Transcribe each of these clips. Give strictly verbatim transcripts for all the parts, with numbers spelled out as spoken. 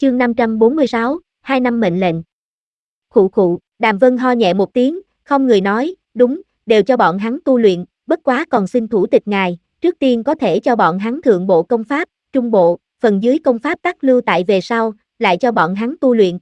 Chương năm trăm bốn mươi sáu, hai năm mệnh lệnh. Khụ khụ, Đàm Vân ho nhẹ một tiếng, không người nói, đúng, đều cho bọn hắn tu luyện, bất quá còn xin thủ tịch ngài, trước tiên có thể cho bọn hắn thượng bộ công pháp, trung bộ, phần dưới công pháp tắc lưu tại về sau, lại cho bọn hắn tu luyện.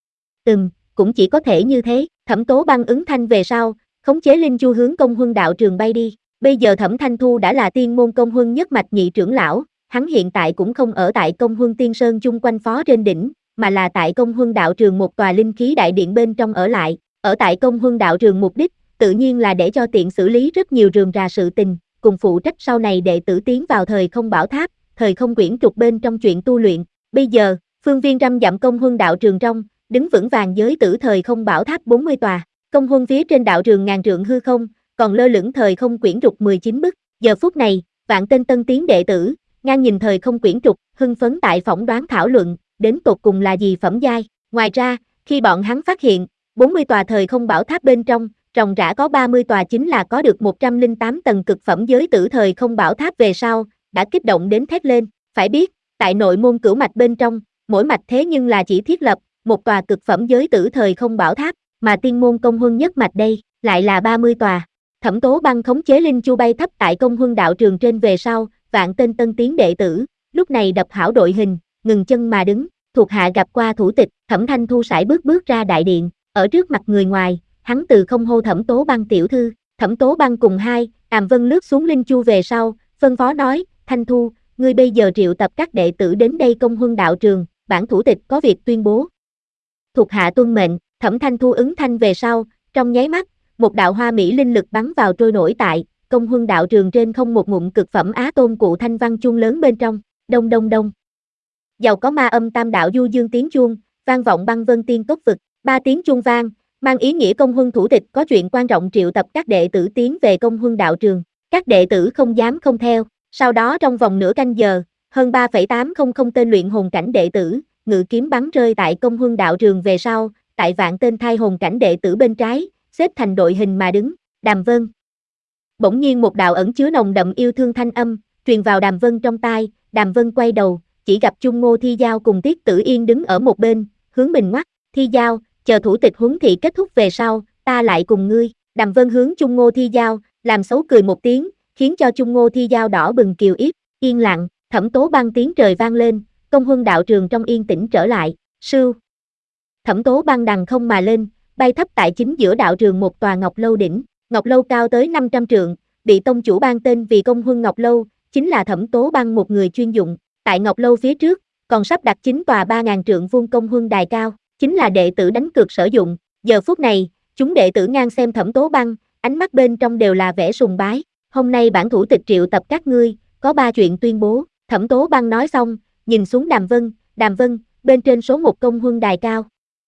Ừm, cũng chỉ có thể như thế, Thẩm Tố Băng ứng thanh về sau, khống chế Linh Chu hướng Công Huân đạo trường bay đi. Bây giờ Thẩm Thanh Thu đã là tiên môn Công Huân nhất mạch nhị trưởng lão, hắn hiện tại cũng không ở tại Công Huân Tiên Sơn chung quanh phó trên đỉnh, mà là tại Công Huân đạo trường một tòa linh khí đại điện bên trong ở lại. Ở tại Công Huân đạo trường mục đích, tự nhiên là để cho tiện xử lý rất nhiều rườm rà sự tình, cùng phụ trách sau này đệ tử tiến vào thời không bảo tháp, thời không quyển trục bên trong chuyện tu luyện. Bây giờ, phương viên trăm dặm Công Huân đạo trường trong, đứng vững vàng giới tử thời không bảo tháp bốn mươi tòa. Công Huân phía trên đạo trường ngàn trượng hư không, còn lơ lửng thời không quyển trục mười chín bức. Giờ phút này, vạn tên tân tiến đệ tử, ngang nhìn thời không quyển trục, hưng phấn tại phỏng đoán thảo luận, đến tột cùng là gì phẩm giai. Ngoài ra, khi bọn hắn phát hiện, bốn mươi tòa thời không bảo tháp bên trong, ròng rã có ba mươi tòa chính là có được một trăm lẻ tám tầng cực phẩm giới tử thời không bảo tháp về sau, đã kích động đến thét lên. Phải biết, tại nội môn cửu mạch bên trong, mỗi mạch thế nhưng là chỉ thiết lập một tòa cực phẩm giới tử thời không bảo tháp, mà tiên môn Công Huân nhất mạch đây, lại là ba mươi tòa. Thẩm Tố Băng khống chế Linh Chu bay thấp tại Công Huân đạo trường trên về sau, vạn tên tân tiến đệ tử, lúc này đập hảo đội hình, ngừng chân mà đứng, thuộc hạ gặp qua thủ tịch. Thẩm Thanh Thu sải bước bước ra đại điện, ở trước mặt người ngoài, hắn từ không hô Thẩm Tố Băng tiểu thư. Thẩm Tố Băng cùng hai, Đàm Vân lướt xuống Linh Chu về sau, phân phó nói, Thanh Thu, ngươi bây giờ triệu tập các đệ tử đến đây Công Huân đạo trường, bản thủ tịch có việc tuyên bố. Thuộc hạ tuân mệnh. Thẩm Thanh Thu ứng thanh về sau, trong nháy mắt, một đạo hoa mỹ linh lực bắn vào trôi nổi tại Công Huân đạo trường trên không một ngụm cực phẩm á tôn cụ thanh văn chuông lớn bên trong. Đông đông đông. Giàu có ma âm tam đạo du dương tiếng chuông, vang vọng băng vân tiên cốc vực. Ba tiếng chuông vang, mang ý nghĩa Công Huân thủ tịch có chuyện quan trọng triệu tập các đệ tử tiến về Công Huân đạo trường. Các đệ tử không dám không theo. Sau đó trong vòng nửa canh giờ, hơn ba phẩy tám không tên luyện hồn cảnh đệ tử, ngự kiếm bắn rơi tại Công Huân đạo trường về sau, tại vạn tên thai hồn cảnh đệ tử bên trái, xếp thành đội hình mà đứng. Đàm Vân. Bỗng nhiên một đạo ẩn chứa nồng đậm yêu thương thanh âm, truyền vào Đàm Vân trong tai. Đàm Vân quay đầu, chỉ gặp Chung Ngô Thi Giao cùng Tiết Tử Yên đứng ở một bên, hướng mình ngoắt. Thi Giao, chờ thủ tịch huấn thị kết thúc về sau, ta lại cùng ngươi. Đàm Vân hướng Chung Ngô Thi Giao, làm xấu cười một tiếng, khiến cho Chung Ngô Thi Giao đỏ bừng kiều yết. Yên lặng, Thẩm Tố Băng tiếng trời vang lên, Công Huân đạo trường trong yên tĩnh trở lại. Sưu. Thẩm Tố Băng đằng không mà lên, bay thấp tại chính giữa đạo trường một tòa ngọc lâu đỉnh. Ngọc lâu cao tới năm trăm trượng, bị tông chủ ban tên vì Công Huân Ngọc lâu, chính là Thẩm Tố Băng một người chuyên dụng. Tại ngọc lâu phía trước, còn sắp đặt chín tòa ba ngàn trượng vuông Công Huân đài cao, chính là đệ tử đánh cược sử dụng. Giờ phút này, chúng đệ tử ngang xem Thẩm Tố Băng, ánh mắt bên trong đều là vẻ sùng bái. Hôm nay bản thủ tịch triệu tập các ngươi, có ba chuyện tuyên bố. Thẩm Tố Băng nói xong, nhìn xuống Đàm Vân. Đàm Vân, bên trên số một Công Huân đài cao.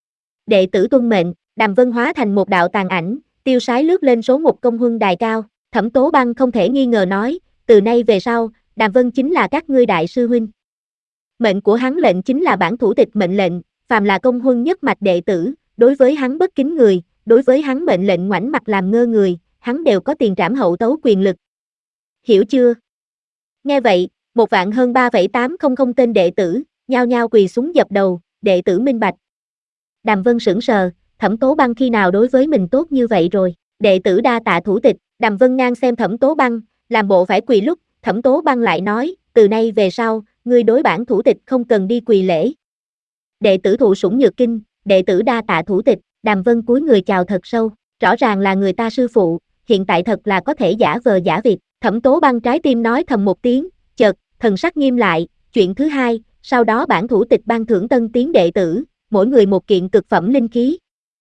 Đệ tử tuân mệnh. Đàm Vân hóa thành một đạo tàn ảnh, tiêu sái lướt lên số một Công Huân đài cao. Thẩm Tố Băng không thể nghi ngờ nói, từ nay về sau, Đàm Vân chính là các ngươi đại sư huynh. Mệnh của hắn lệnh chính là bản thủ tịch mệnh lệnh, phàm là Công Huân nhất mạch đệ tử, đối với hắn bất kính người, đối với hắn mệnh lệnh ngoảnh mặt làm ngơ người, hắn đều có tiền trảm hậu tấu quyền lực. Hiểu chưa? Nghe vậy, một vạn hơn ba phẩy tám không tên đệ tử, nhao nhao quỳ xuống dập đầu, đệ tử minh bạch. Đàm Vân sững sờ, Thẩm Tố Băng khi nào đối với mình tốt như vậy rồi, đệ tử đa tạ thủ tịch. Đàm Vân ngang xem Thẩm Tố Băng, làm bộ phải quỳ lúc, Thẩm Tố Băng lại nói, từ nay về sau, ngươi đối bản thủ tịch không cần đi quỳ lễ. Đệ tử thụ sủng nhược kinh, đệ tử đa tạ thủ tịch. Đàm Vân cúi người chào thật sâu, rõ ràng là người ta sư phụ, hiện tại thật là có thể giả vờ giả vịt. Thẩm Tố Băng trái tim nói thầm một tiếng, chợt, thần sắc nghiêm lại. Chuyện thứ hai, sau đó bản thủ tịch ban thưởng tân tiến đệ tử, mỗi người một kiện cực phẩm linh khí.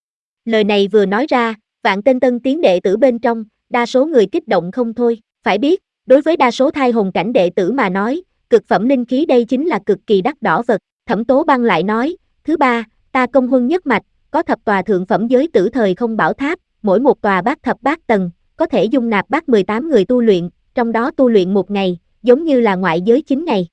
Lời này vừa nói ra, vạn tên tân tiến đệ tử bên trong, đa số người kích động không thôi. Phải biết, đối với đa số thai hồn cảnh đệ tử mà nói, cực phẩm linh khí đây chính là cực kỳ đắt đỏ vật. Thẩm Tố Băng lại nói, thứ ba, ta Công Huân nhất mạch, có thập tòa thượng phẩm giới tử thời không bảo tháp, mỗi một tòa bát thập bát tầng, có thể dung nạp bát mười tám người tu luyện, trong đó tu luyện một ngày, giống như là ngoại giới chín ngày.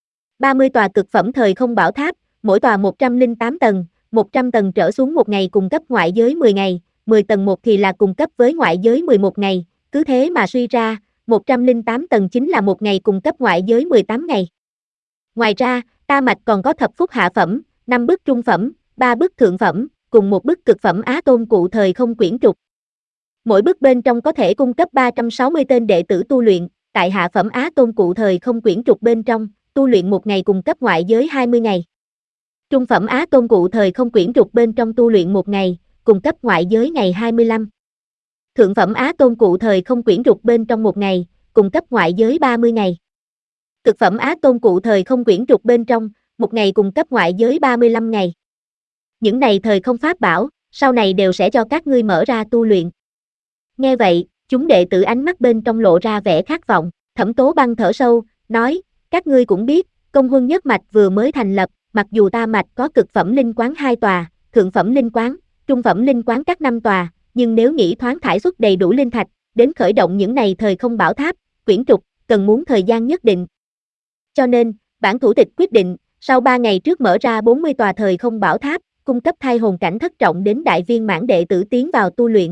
ba mươi tòa cực phẩm thời không bảo tháp, mỗi tòa một trăm lẻ tám tầng, một trăm tầng trở xuống một ngày cung cấp ngoại giới mười ngày, mười tầng một thì là cung cấp với ngoại giới mười một ngày, cứ thế mà suy ra, một trăm lẻ tám tầng chính là một ngày cung cấp ngoại giới mười tám ngày. Ngoài ra, ta mạch còn có thập phúc hạ phẩm, năm bức trung phẩm, ba bức thượng phẩm, cùng một bức cực phẩm Á Tôn Cụ Thời Không Quyển Trục. Mỗi bức bên trong có thể cung cấp ba trăm sáu mươi tên đệ tử tu luyện, tại hạ phẩm Á Tôn Cụ Thời Không Quyển Trục bên trong, tu luyện một ngày cung cấp ngoại giới hai mươi ngày. Trung phẩm Á Tôn Cụ Thời Không Quyển Trục bên trong tu luyện một ngày, cung cấp ngoại giới ngày hai mươi lăm. Thượng phẩm Á Tôn Cụ Thời Không Quyển Trục bên trong một ngày, cung cấp ngoại giới ba mươi ngày. Cực phẩm Á Tôn Cụ Thời Không Quyển Trục bên trong, một ngày cung cấp ngoại giới ba mươi lăm ngày. Những này thời không pháp bảo, sau này đều sẽ cho các ngươi mở ra tu luyện. Nghe vậy, chúng đệ tử ánh mắt bên trong lộ ra vẻ khát vọng, Thẩm Tố Băng thở sâu, nói, các ngươi cũng biết, Công Huân Nhất Mạch vừa mới thành lập, mặc dù ta mạch có cực phẩm linh quán hai tòa, thượng phẩm linh quán, trung phẩm linh quán các năm tòa, nhưng nếu nghĩ thoáng thải xuất đầy đủ linh thạch, đến khởi động những này thời không bảo tháp, quyển trục, cần muốn thời gian nhất định. Cho nên, bản thủ tịch quyết định, sau ba ngày trước mở ra bốn mươi tòa thời không bảo tháp, cung cấp thai hồn cảnh thất trọng đến đại viên mãn đệ tử tiến vào tu luyện.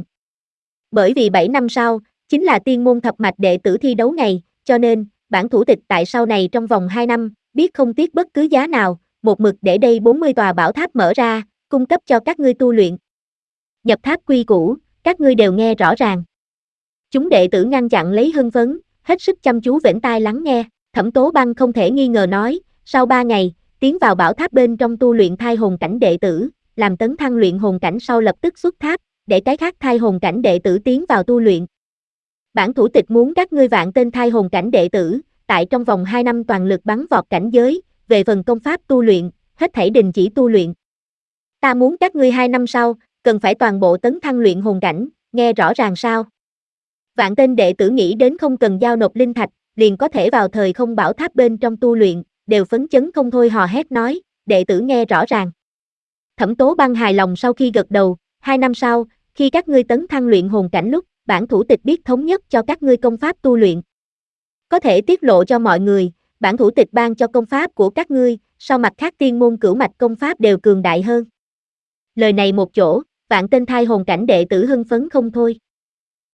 Bởi vì bảy năm sau, chính là tiên môn thập mạch đệ tử thi đấu ngày, cho nên, bản thủ tịch tại sau này trong vòng hai năm, biết không tiếc bất cứ giá nào, một mực để đây bốn mươi tòa bảo tháp mở ra, cung cấp cho các ngươi tu luyện. Nhập tháp quy củ, các ngươi đều nghe rõ ràng. Chúng đệ tử ngăn chặn lấy hưng phấn, hết sức chăm chú vểnh tai lắng nghe, Thẩm Tố Băng không thể nghi ngờ nói, sau ba ngày, tiến vào bảo tháp bên trong tu luyện thai hồn cảnh đệ tử, làm tấn thăng luyện hồn cảnh sau lập tức xuất tháp, để cái khác thai hồn cảnh đệ tử tiến vào tu luyện. Bản thủ tịch muốn các ngươi vạn tên thai hồn cảnh đệ tử, tại trong vòng hai năm toàn lực bắn vọt cảnh giới, về phần công pháp tu luyện, hết thảy đình chỉ tu luyện. Ta muốn các ngươi hai năm sau, cần phải toàn bộ tấn thăng luyện hồn cảnh, nghe rõ ràng sao? Vạn tên đệ tử nghĩ đến không cần giao nộp linh thạch, liền có thể vào thời không bảo tháp bên trong tu luyện, đều phấn chấn không thôi hò hét nói, đệ tử nghe rõ ràng. Thẩm Tố Băng hài lòng sau khi gật đầu, hai năm sau, khi các ngươi tấn thăng luyện hồn cảnh lúc, bản thủ tịch biết thống nhất cho các ngươi công pháp tu luyện. Có thể tiết lộ cho mọi người, bản thủ tịch ban cho công pháp của các ngươi, sau mặt khác tiên môn cửu mạch công pháp đều cường đại hơn. Lời này một chỗ, vạn tên thai hồn cảnh đệ tử hưng phấn không thôi.